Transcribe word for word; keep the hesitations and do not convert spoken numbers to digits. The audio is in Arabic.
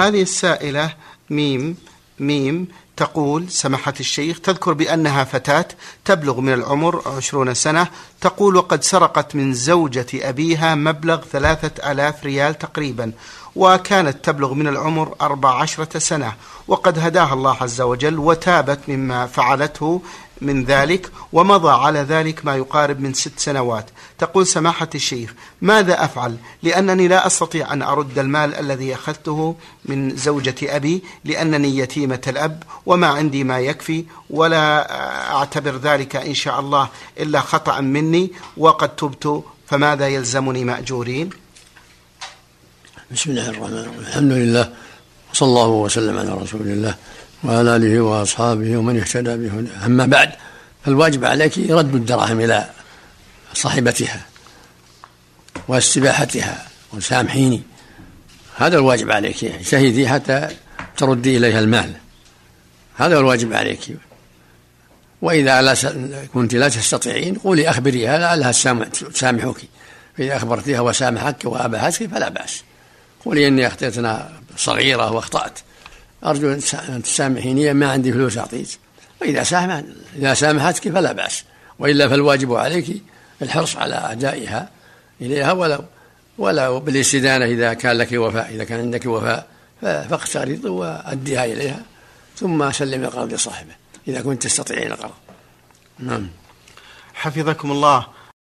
هذه السائلة ميم ميم تقول: سماحة الشيخ، تذكر بأنها فتاة تبلغ من العمر عشرون سنة، تقول: وقد سرقت من زوجة أبيها مبلغ ثلاثة آلاف ريال تقريبا، وكانت تبلغ من العمر أربع عشرة سنة، وقد هداها الله عز وجل وتابت مما فعلته من ذلك، ومضى على ذلك ما يقارب من ست سنوات. تقول: سماحة الشيخ، ماذا أفعل؟ لأنني لا أستطيع أن أرد المال الذي أخذته من زوجة أبي، لأنني يتيمة الأب وما عندي ما يكفي، ولا أعتبر ذلك إن شاء الله إلا خطأ مني، وقد تبت، فماذا يلزمني مأجورين؟ بسم الله الرحمن الرحيم. الحمد لله، وصلى الله وسلم على رسول الله وعلى آله وأصحابه ومن اهتدى بهداه. أما بعد، فالواجب عليك رد الدراهم إلى صاحبتها واستباحتها وسامحيني، هذا الواجب عليك، شهدي حتى تردي إليها المال، هذا الواجب عليك. وإذا لا كنت لا تستطيعين قولي أخبريها لعلها تسامحك، فإذا أخبرتها وسامحك وأباحتك فلا بأس، قولي إني أخطأتنا صغيرة وأخطأت، أرجو أن تسامحيني، ما عندي فلوس أعطيك. وإذا سامحت إذا سامحتك فلا بأس، وإلا فالواجب عليك الحرص على أدائها إليها، ولو ولا بالاستدانة إذا كان لك وفاء، إذا كان عندك وفاء فاقترض وأديها إليها ثم سلم القرض لصاحبه إذا كنت تستطيعين القرض. نعم. حفظكم الله.